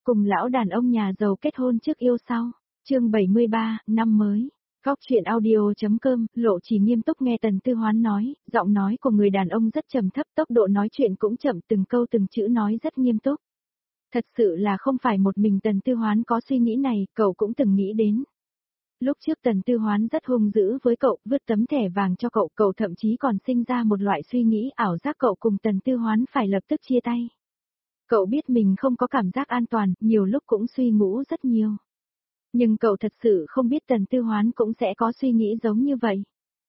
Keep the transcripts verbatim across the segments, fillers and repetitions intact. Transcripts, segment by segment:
Cùng lão đàn ông nhà giàu kết hôn trước yêu sau. Chương bảy mươi ba, năm mới. Góc chuyện audio.com, Lộ Chỉ nghiêm túc nghe Tần Tư Hoán nói, giọng nói của người đàn ông rất trầm thấp, tốc độ nói chuyện cũng chậm, từng câu từng chữ nói rất nghiêm túc. Thật sự là không phải một mình Tần Tư Hoán có suy nghĩ này, cậu cũng từng nghĩ đến. Lúc trước Tần Tư Hoán rất hung dữ với cậu, vứt tấm thẻ vàng cho cậu, cậu thậm chí còn sinh ra một loại suy nghĩ ảo giác cậu cùng Tần Tư Hoán phải lập tức chia tay. Cậu biết mình không có cảm giác an toàn, nhiều lúc cũng suy ngủ rất nhiều. Nhưng cậu thật sự không biết Tần Tư Hoán cũng sẽ có suy nghĩ giống như vậy.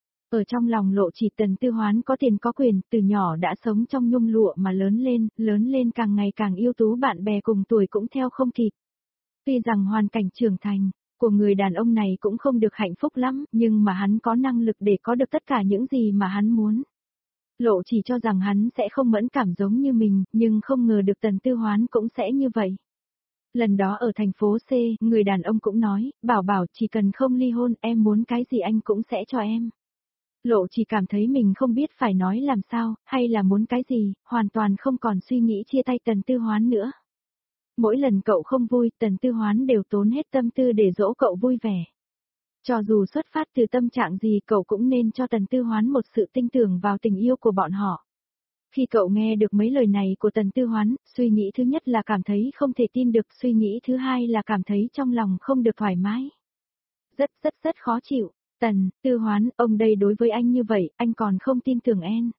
Ở trong lòng Lộ Chỉ, Tần Tư Hoán có tiền có quyền, từ nhỏ đã sống trong nhung lụa mà lớn lên, lớn lên càng ngày càng ưu tú, bạn bè cùng tuổi cũng theo không kịp. Tuy rằng hoàn cảnh trưởng thành của người đàn ông này cũng không được hạnh phúc lắm, nhưng mà hắn có năng lực để có được tất cả những gì mà hắn muốn. Lộ Chỉ cho rằng hắn sẽ không mẫn cảm giống như mình, nhưng không ngờ được Tần Tư Hoán cũng sẽ như vậy. Lần đó ở thành phố C, người đàn ông cũng nói, bảo bảo chỉ cần không ly hôn, em muốn cái gì anh cũng sẽ cho em. Lộ Chỉ cảm thấy mình không biết phải nói làm sao, hay là muốn cái gì, hoàn toàn không còn suy nghĩ chia tay Tần Tư Hoán nữa. Mỗi lần cậu không vui, Tần Tư Hoán đều tốn hết tâm tư để dỗ cậu vui vẻ. Cho dù xuất phát từ tâm trạng gì, cậu cũng nên cho Tần Tư Hoán một sự tin tưởng vào tình yêu của bọn họ. Khi cậu nghe được mấy lời này của Tần Tư Hoán, suy nghĩ thứ nhất là cảm thấy không thể tin được, suy nghĩ thứ hai là cảm thấy trong lòng không được thoải mái. Rất rất rất khó chịu. Tần Tư Hoán, ông đây đối với anh như vậy, anh còn không tin tưởng em.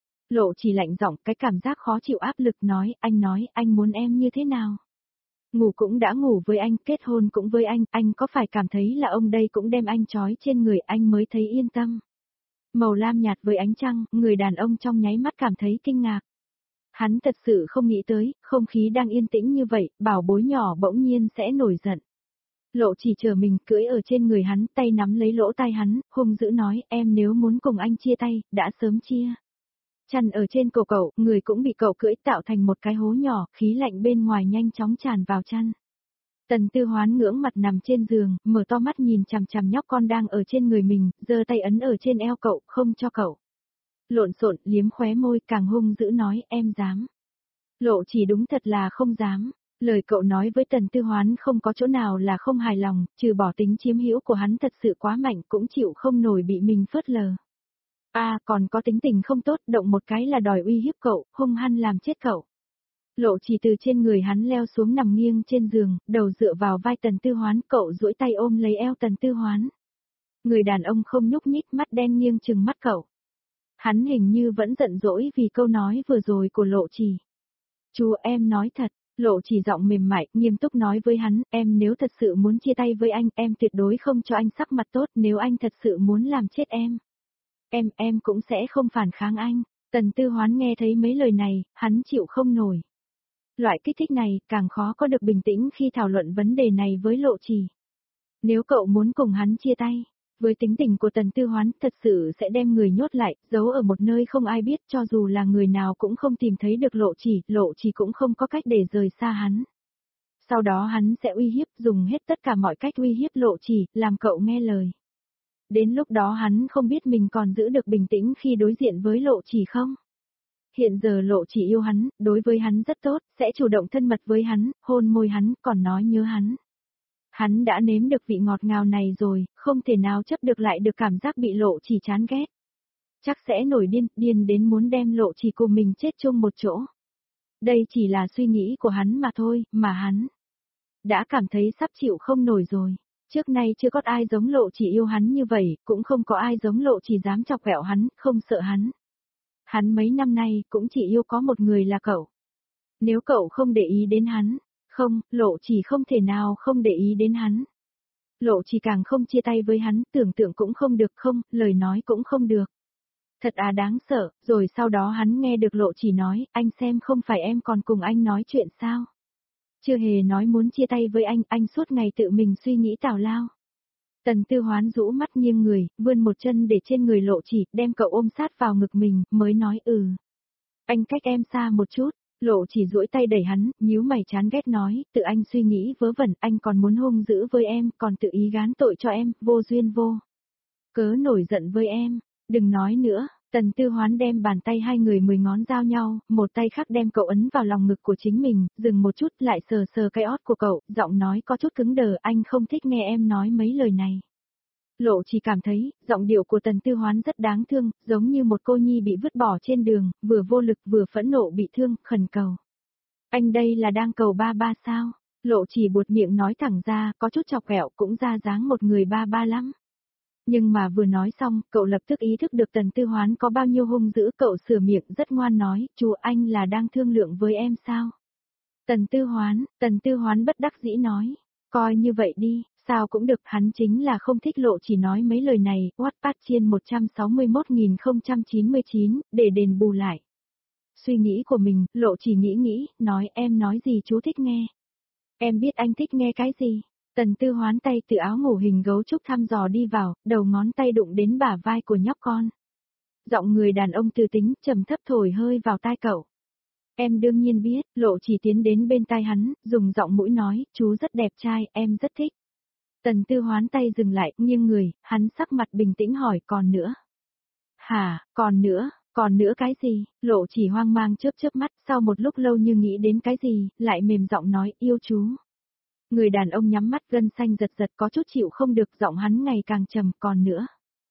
Lộ Chỉ lạnh giọng, cái cảm giác khó chịu áp lực nói, anh nói, anh muốn em như thế nào? Ngủ cũng đã ngủ với anh, kết hôn cũng với anh, anh có phải cảm thấy là ông đây cũng đem anh trói trên người anh mới thấy yên tâm? Màu lam nhạt với ánh trăng, người đàn ông trong nháy mắt cảm thấy kinh ngạc. Hắn thật sự không nghĩ tới, không khí đang yên tĩnh như vậy, bảo bối nhỏ bỗng nhiên sẽ nổi giận. Lộ Chỉ chờ mình cưỡi ở trên người hắn, tay nắm lấy lỗ tai hắn, hung dữ nói, em nếu muốn cùng anh chia tay, đã sớm chia. Chăn ở trên cổ cậu, người cũng bị cậu cưỡi tạo thành một cái hố nhỏ, khí lạnh bên ngoài nhanh chóng tràn vào chăn. Tần Tư Hoán ngưỡng mặt nằm trên giường, mở to mắt nhìn chằm chằm nhóc con đang ở trên người mình, giơ tay ấn ở trên eo cậu, không cho cậu. Lộn xộn, liếm khóe môi, càng hung dữ nói, em dám. Lộ Chỉ đúng thật là không dám. Lời cậu nói với Tần Tư Hoán không có chỗ nào là không hài lòng, trừ bỏ tính chiếm hữu của hắn thật sự quá mạnh, cũng chịu không nổi bị mình phớt lờ. À, còn có tính tình không tốt, động một cái là đòi uy hiếp cậu, hung hăng làm chết cậu. Lộ Chỉ từ trên người hắn leo xuống nằm nghiêng trên giường, đầu dựa vào vai Tần Tư Hoán, cậu duỗi tay ôm lấy eo Tần Tư Hoán. Người đàn ông không nhúc nhích, mắt đen nghiêng trừng mắt cậu. Hắn hình như vẫn giận dỗi vì câu nói vừa rồi của Lộ Chỉ. Chú em nói thật. Lộ Chỉ giọng mềm mại, nghiêm túc nói với hắn, em nếu thật sự muốn chia tay với anh, em tuyệt đối không cho anh sắc mặt tốt, nếu anh thật sự muốn làm chết em. Em, em cũng sẽ không phản kháng anh. Tần Tư Hoán nghe thấy mấy lời này, hắn chịu không nổi. Loại kích thích này, càng khó có được bình tĩnh khi thảo luận vấn đề này với Lộ Chỉ. Nếu cậu muốn cùng hắn chia tay, với tính tình của Tần Tư Hoán, thật sự sẽ đem người nhốt lại, giấu ở một nơi không ai biết, cho dù là người nào cũng không tìm thấy được Lộ Chỉ, Lộ Chỉ cũng không có cách để rời xa hắn. Sau đó hắn sẽ uy hiếp, dùng hết tất cả mọi cách uy hiếp Lộ Chỉ, làm cậu nghe lời. Đến lúc đó hắn không biết mình còn giữ được bình tĩnh khi đối diện với Lộ Chỉ không? Hiện giờ Lộ Chỉ yêu hắn, đối với hắn rất tốt, sẽ chủ động thân mật với hắn, hôn môi hắn, còn nói nhớ hắn. Hắn đã nếm được vị ngọt ngào này rồi, không thể nào chấp được lại được cảm giác bị Lộ Chỉ chán ghét. Chắc sẽ nổi điên, điên đến muốn đem Lộ Chỉ cùng mình chết chung một chỗ. Đây chỉ là suy nghĩ của hắn mà thôi, mà hắn đã cảm thấy sắp chịu không nổi rồi. Trước nay chưa có ai giống Lộ Chỉ yêu hắn như vậy, cũng không có ai giống Lộ Chỉ dám chọc ghẹo hắn, không sợ hắn. Hắn mấy năm nay cũng chỉ yêu có một người là cậu. Nếu cậu không để ý đến hắn, không, Lộ Chỉ không thể nào không để ý đến hắn. Lộ Chỉ càng không chia tay với hắn, tưởng tượng cũng không được, không, lời nói cũng không được. Thật à đáng sợ, rồi sau đó hắn nghe được Lộ Chỉ nói, anh xem không phải em còn cùng anh nói chuyện sao? Chưa hề nói muốn chia tay với anh, anh suốt ngày tự mình suy nghĩ tào lao. Tần Tư Hoán rũ mắt nghiêng người, vươn một chân để trên người Lộ Chỉ, đem cậu ôm sát vào ngực mình, mới nói ừ. Anh cách em xa một chút. Lộ Chỉ duỗi tay đẩy hắn, nhíu mày chán ghét nói, tự anh suy nghĩ vớ vẩn, anh còn muốn hung dữ với em, còn tự ý gán tội cho em, vô duyên vô cớ nổi giận với em, đừng nói nữa. Tần Tư Hoán đem bàn tay hai người mười ngón giao nhau, một tay khác đem cậu ấn vào lòng ngực của chính mình, dừng một chút lại sờ sờ cái ót của cậu, giọng nói có chút cứng đờ, anh không thích nghe em nói mấy lời này. Lộ chỉ cảm thấy, giọng điệu của Tần Tư Hoán rất đáng thương, giống như một cô nhi bị vứt bỏ trên đường, vừa vô lực vừa phẫn nộ bị thương, khẩn cầu. Anh đây là đang cầu ba ba sao? Lộ chỉ buột miệng nói thẳng ra, có chút chọc ghẹo cũng ra dáng một người ba ba lắm. Nhưng mà vừa nói xong, cậu lập tức ý thức được Tần Tư Hoán có bao nhiêu hung dữ, cậu sửa miệng rất ngoan nói, chú anh là đang thương lượng với em sao? Tần Tư Hoán, Tần Tư Hoán bất đắc dĩ nói, coi như vậy đi, sao cũng được, hắn chính là không thích Lộ chỉ nói mấy lời này, Wattpad chiên một trăm sáu mươi mốt nghìn không trăm chín mươi chín, để đền bù lại. Suy nghĩ của mình, Lộ chỉ nghĩ nghĩ, nói em nói gì chú thích nghe. Em biết anh thích nghe cái gì. Tần Tư Hoán tay từ áo ngủ hình gấu trúc thăm dò đi vào, đầu ngón tay đụng đến bả vai của nhóc con. Giọng người đàn ông từ tính, trầm thấp thổi hơi vào tai cậu. Em đương nhiên biết, Lộ chỉ tiến đến bên tai hắn, dùng giọng mũi nói, chú rất đẹp trai, em rất thích. Tần Tư Hoán tay dừng lại, nghiêng người, hắn sắc mặt bình tĩnh hỏi, còn nữa. Hả, còn nữa, còn nữa cái gì? Lộ chỉ hoang mang chớp chớp mắt, sau một lúc lâu như nghĩ đến cái gì, lại mềm giọng nói, yêu chú. Người đàn ông nhắm mắt gân xanh giật giật có chút chịu không được, giọng hắn ngày càng trầm, còn nữa.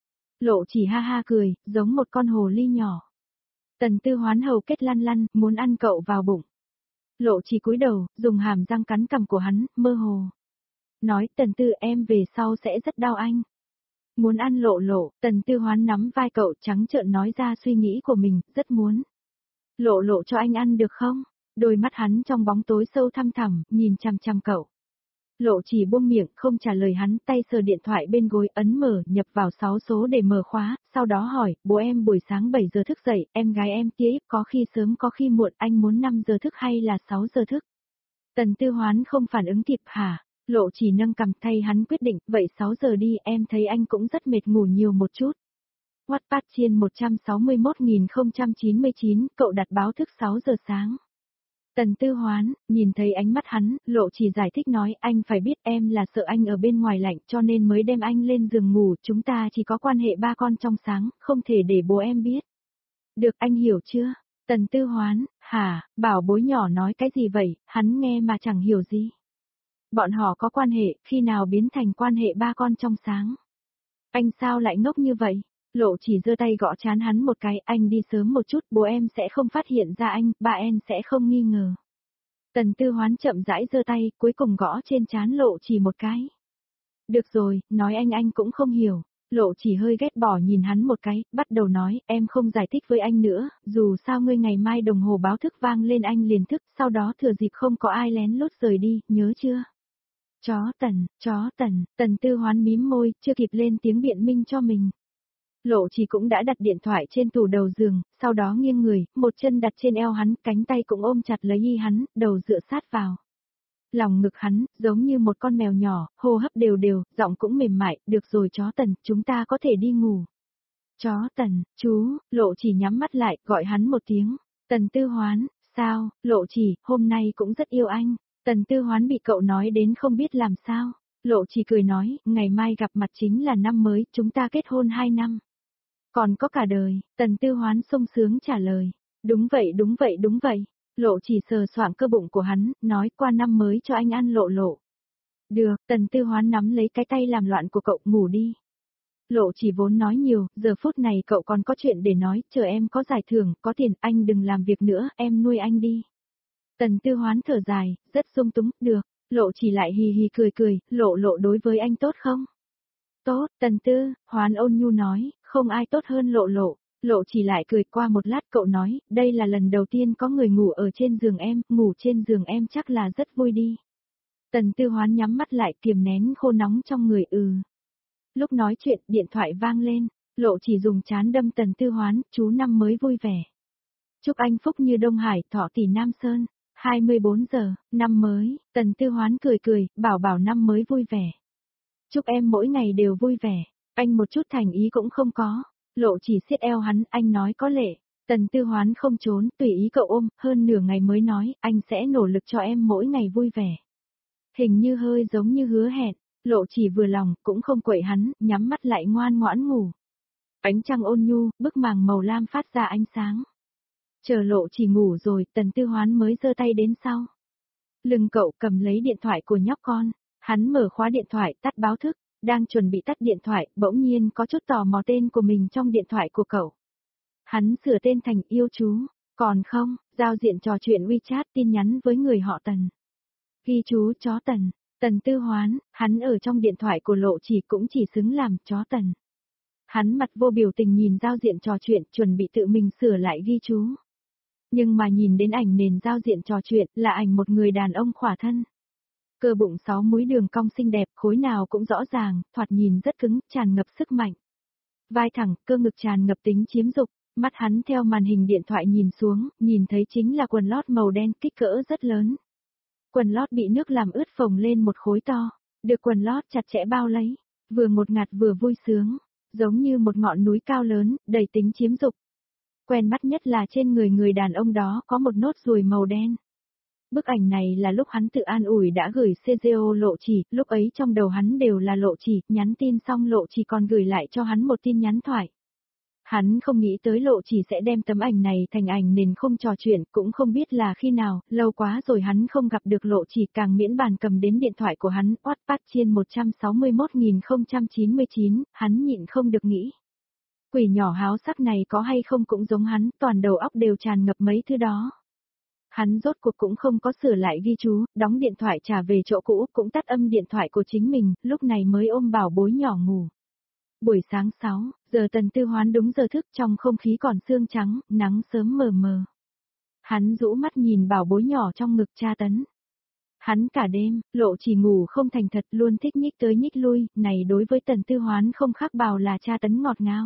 Lộ chỉ ha ha cười, giống một con hồ ly nhỏ. Tần Tư Hoán hầu kết lăn lăn, muốn ăn cậu vào bụng. Lộ chỉ cúi đầu, dùng hàm răng cắn cằm của hắn, mơ hồ. Nói, Tần Tư em về sau sẽ rất đau anh. Muốn ăn Lộ Lộ, Tần Tư Hoán nắm vai cậu trắng trợn nói ra suy nghĩ của mình, rất muốn. Lộ Lộ cho anh ăn được không? Đôi mắt hắn trong bóng tối sâu thăm thẳm, nhìn chằm chằm cậu. Lộ chỉ buông miệng, không trả lời hắn, tay sờ điện thoại bên gối, ấn mở, nhập vào sáu số để mở khóa, sau đó hỏi, bố em buổi sáng bảy giờ thức dậy, em gái em tía có khi sớm có khi muộn, anh muốn năm giờ thức hay là sáu giờ thức? Tần Tư Hoán không phản ứng kịp hả? Lộ chỉ nâng cằm thay hắn quyết định, vậy sáu giờ đi, em thấy anh cũng rất mệt, ngủ nhiều một chút. Wattpad chiên một trăm sáu mươi mốt nghìn không trăm chín mươi chín, cậu đặt báo thức sáu giờ sáng. Tần Tư Hoán, nhìn thấy ánh mắt hắn, Lộ chỉ giải thích nói, anh phải biết em là sợ anh ở bên ngoài lạnh cho nên mới đem anh lên giường ngủ, chúng ta chỉ có quan hệ ba con trong sáng, không thể để bố em biết. Được, anh hiểu chưa? Tần Tư Hoán, hả, bảo bối nhỏ nói cái gì vậy, hắn nghe mà chẳng hiểu gì. Bọn họ có quan hệ, khi nào biến thành quan hệ ba con trong sáng? Anh sao lại ngốc như vậy? Lộ chỉ giơ tay gõ chán hắn một cái, anh đi sớm một chút, bố em sẽ không phát hiện ra anh, ba em sẽ không nghi ngờ. Tần Tư Hoán chậm rãi giơ tay, cuối cùng gõ trên chán Lộ chỉ một cái. Được rồi, nói anh anh cũng không hiểu. Lộ chỉ hơi ghét bỏ nhìn hắn một cái, bắt đầu nói, em không giải thích với anh nữa, dù sao ngươi ngày mai đồng hồ báo thức vang lên anh liền thức, sau đó thừa dịp không có ai lén lút rời đi, nhớ chưa? Chó Tần, chó Tần, Tần Tư Hoán mím môi, chưa kịp lên tiếng biện minh cho mình. Lộ chỉ cũng đã đặt điện thoại trên tủ đầu giường, sau đó nghiêng người, một chân đặt trên eo hắn, cánh tay cũng ôm chặt lấy y hắn, đầu dựa sát vào. Lòng ngực hắn, giống như một con mèo nhỏ, hô hấp đều đều, giọng cũng mềm mại, được rồi chó Tần, chúng ta có thể đi ngủ. Chó Tần, chú, Lộ chỉ nhắm mắt lại, gọi hắn một tiếng. Tần Tư Hoán, sao, Lộ chỉ, hôm nay cũng rất yêu anh. Tần Tư Hoán bị cậu nói đến không biết làm sao. Lộ chỉ cười nói, ngày mai gặp mặt chính là năm mới, chúng ta kết hôn hai năm. Còn có cả đời, Tần Tư Hoán sung sướng trả lời. Đúng vậy đúng vậy đúng vậy. Lộ chỉ sờ soạng cơ bụng của hắn, nói qua năm mới cho anh ăn Lộ Lộ. Được, Tần Tư Hoán nắm lấy cái tay làm loạn của cậu, ngủ đi. Lộ chỉ vốn nói nhiều, giờ phút này cậu còn có chuyện để nói, chờ em có giải thưởng, có tiền, anh đừng làm việc nữa, em nuôi anh đi. Tần Tư Hoán thở dài, rất sung túng, được, Lộ chỉ lại hì hì cười cười, Lộ Lộ đối với anh tốt không? Tốt, Tần Tư, Hoán ôn nhu nói, không ai tốt hơn Lộ Lộ. Lộ chỉ lại cười, qua một lát cậu nói, đây là lần đầu tiên có người ngủ ở trên giường em, ngủ trên giường em chắc là rất vui đi. Tần Tư Hoán nhắm mắt lại, kiềm nén khô nóng trong người, ừ. Lúc nói chuyện, điện thoại vang lên, Lộ chỉ dùng chán đâm Tần Tư Hoán, chú năm mới vui vẻ. Chúc anh phúc như Đông Hải, thọ tỷ Nam Sơn. hai mươi bốn giờ, năm mới, Tần Tư Hoán cười cười, bảo bảo năm mới vui vẻ. Chúc em mỗi ngày đều vui vẻ, anh một chút thành ý cũng không có. Lộ chỉ siết eo hắn, anh nói có lệ. Tần Tư Hoán không trốn, tùy ý cậu ôm, hơn nửa ngày mới nói, anh sẽ nỗ lực cho em mỗi ngày vui vẻ. Hình như hơi giống như hứa hẹn, Lộ chỉ vừa lòng, cũng không quậy hắn, nhắm mắt lại ngoan ngoãn ngủ. Ánh trăng ôn nhu, bức màng màu lam phát ra ánh sáng. Chờ Lộ Chỉ ngủ rồi, Tần Tư Hoán mới giơ tay đến sau. Lưng cậu cầm lấy điện thoại của nhóc con, hắn mở khóa điện thoại tắt báo thức, đang chuẩn bị tắt điện thoại, bỗng nhiên có chút tò mò tên của mình trong điện thoại của cậu. Hắn sửa tên thành yêu chú, còn không, giao diện trò chuyện WeChat tin nhắn với người họ Tần. Ghi chú chó Tần, Tần Tư Hoán, hắn ở trong điện thoại của Lộ Chỉ cũng chỉ xứng làm chó Tần. Hắn mặt vô biểu tình nhìn giao diện trò chuyện chuẩn bị tự mình sửa lại ghi chú. Nhưng mà nhìn đến ảnh nền giao diện trò chuyện là ảnh một người đàn ông khỏa thân. Cơ bụng sáu múi đường cong xinh đẹp, khối nào cũng rõ ràng, thoạt nhìn rất cứng, tràn ngập sức mạnh. Vai thẳng, cơ ngực tràn ngập tính chiếm dục, mắt hắn theo màn hình điện thoại nhìn xuống, nhìn thấy chính là quần lót màu đen kích cỡ rất lớn. Quần lót bị nước làm ướt phồng lên một khối to, được quần lót chặt chẽ bao lấy, vừa ngột ngạt vừa vui sướng, giống như một ngọn núi cao lớn, đầy tính chiếm dục. Quen mắt nhất là trên người người đàn ông đó có một nốt ruồi màu đen. Bức ảnh này là lúc hắn tự an ủi đã gửi xê giê ô Lộ Chỉ, lúc ấy trong đầu hắn đều là Lộ Chỉ, nhắn tin xong Lộ Chỉ còn gửi lại cho hắn một tin nhắn thoại. Hắn không nghĩ tới Lộ Chỉ sẽ đem tấm ảnh này thành ảnh nền không trò chuyện, cũng không biết là khi nào, lâu quá rồi hắn không gặp được Lộ Chỉ, càng miễn bàn cầm đến điện thoại của hắn, Wattpad trên một trăm sáu mươi mốt nghìn không trăm chín mươi chín, hắn nhịn không được nghĩ. Quỷ nhỏ háo sắc này có hay không cũng giống hắn, toàn đầu óc đều tràn ngập mấy thứ đó. Hắn rốt cuộc cũng không có sửa lại ghi chú, đóng điện thoại trả về chỗ cũ, cũng tắt âm điện thoại của chính mình, lúc này mới ôm bảo bối nhỏ ngủ. Buổi sáng sáu giờ Tần Tư Hoán đúng giờ thức, trong không khí còn sương trắng, nắng sớm mờ mờ. Hắn rũ mắt nhìn bảo bối nhỏ trong ngực cha tấn. Hắn cả đêm, Lộ Chỉ ngủ không thành thật, luôn thích nhích tới nhích lui, này đối với Tần Tư Hoán không khác bảo là cha tấn ngọt ngào.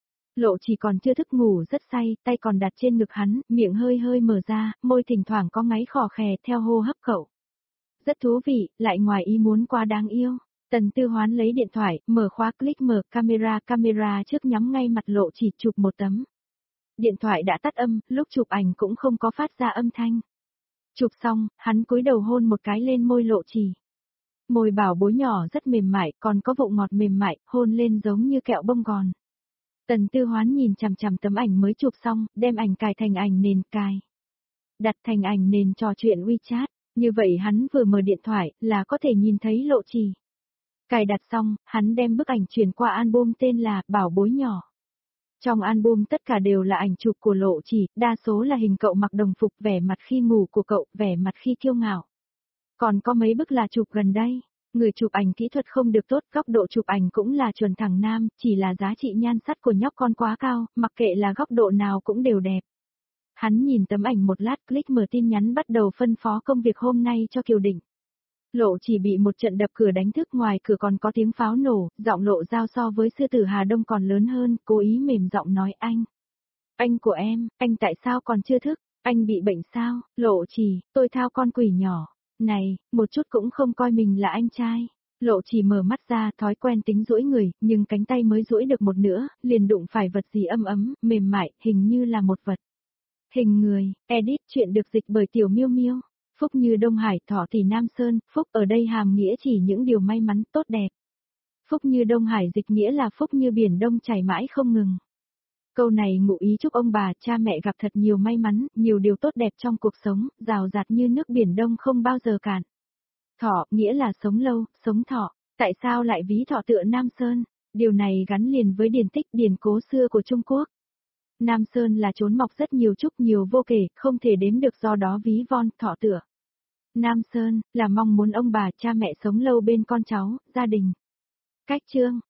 Lộ Chỉ còn chưa thức ngủ rất say, tay còn đặt trên ngực hắn, miệng hơi hơi mở ra, môi thỉnh thoảng có ngáy khò khè theo hô hấp cậu. Rất thú vị, lại ngoài ý muốn quá đáng yêu. Tần Tư Hoán lấy điện thoại, mở khóa click mở camera, camera trước nhắm ngay mặt Lộ Chỉ chụp một tấm. Điện thoại đã tắt âm, lúc chụp ảnh cũng không có phát ra âm thanh. Chụp xong, hắn cúi đầu hôn một cái lên môi Lộ Chỉ. Môi bảo bối nhỏ rất mềm mại, còn có vụ ngọt mềm mại, hôn lên giống như kẹo bông gòn. Tần Tư Hoán nhìn chằm chằm tấm ảnh mới chụp xong, đem ảnh cài thành ảnh nền cài. Đặt thành ảnh nền trò chuyện WeChat, như vậy hắn vừa mở điện thoại là có thể nhìn thấy Lộ Chỉ. Cài đặt xong, hắn đem bức ảnh chuyển qua album tên là Bảo Bối Nhỏ. Trong album tất cả đều là ảnh chụp của Lộ Chỉ, đa số là hình cậu mặc đồng phục, vẻ mặt khi ngủ của cậu, vẻ mặt khi kiêu ngạo. Còn có mấy bức là chụp gần đây. Người chụp ảnh kỹ thuật không được tốt, góc độ chụp ảnh cũng là chuẩn thẳng nam, chỉ là giá trị nhan sắc của nhóc con quá cao, mặc kệ là góc độ nào cũng đều đẹp. Hắn nhìn tấm ảnh một lát, click mở tin nhắn bắt đầu phân phó công việc hôm nay cho Kiều Định. Lộ Chỉ bị một trận đập cửa đánh thức, ngoài cửa còn có tiếng pháo nổ, giọng Lộ Giao so với sư tử Hà Đông còn lớn hơn, cố ý mềm giọng nói anh. Anh của em, anh tại sao còn chưa thức, anh bị bệnh sao, Lộ Chỉ, tôi thao con quỷ nhỏ. Này, một chút cũng không coi mình là anh trai. Lộ Chỉ mở mắt ra, thói quen tính duỗi người, nhưng cánh tay mới duỗi được một nửa, liền đụng phải vật gì ấm ấm, mềm mại, hình như là một vật. Hình người, edit chuyện được dịch bởi Tiểu Miêu Miêu. Phúc như Đông Hải, thọ tỷ Nam Sơn, phúc ở đây hàm nghĩa chỉ những điều may mắn, tốt đẹp. Phúc như Đông Hải dịch nghĩa là phúc như biển đông chảy mãi không ngừng. Câu này ngụ ý chúc ông bà, cha mẹ gặp thật nhiều may mắn, nhiều điều tốt đẹp trong cuộc sống, rào rạt như nước biển đông không bao giờ cạn. Thọ, nghĩa là sống lâu, sống thọ. Tại sao lại ví thọ tựa Nam Sơn? Điều này gắn liền với điển tích điển cố xưa của Trung Quốc. Nam Sơn là chốn mọc rất nhiều trúc, nhiều vô kể, không thể đếm được, do đó ví von, thọ tựa. Nam Sơn, là mong muốn ông bà cha mẹ sống lâu bên con cháu, gia đình. Cách chương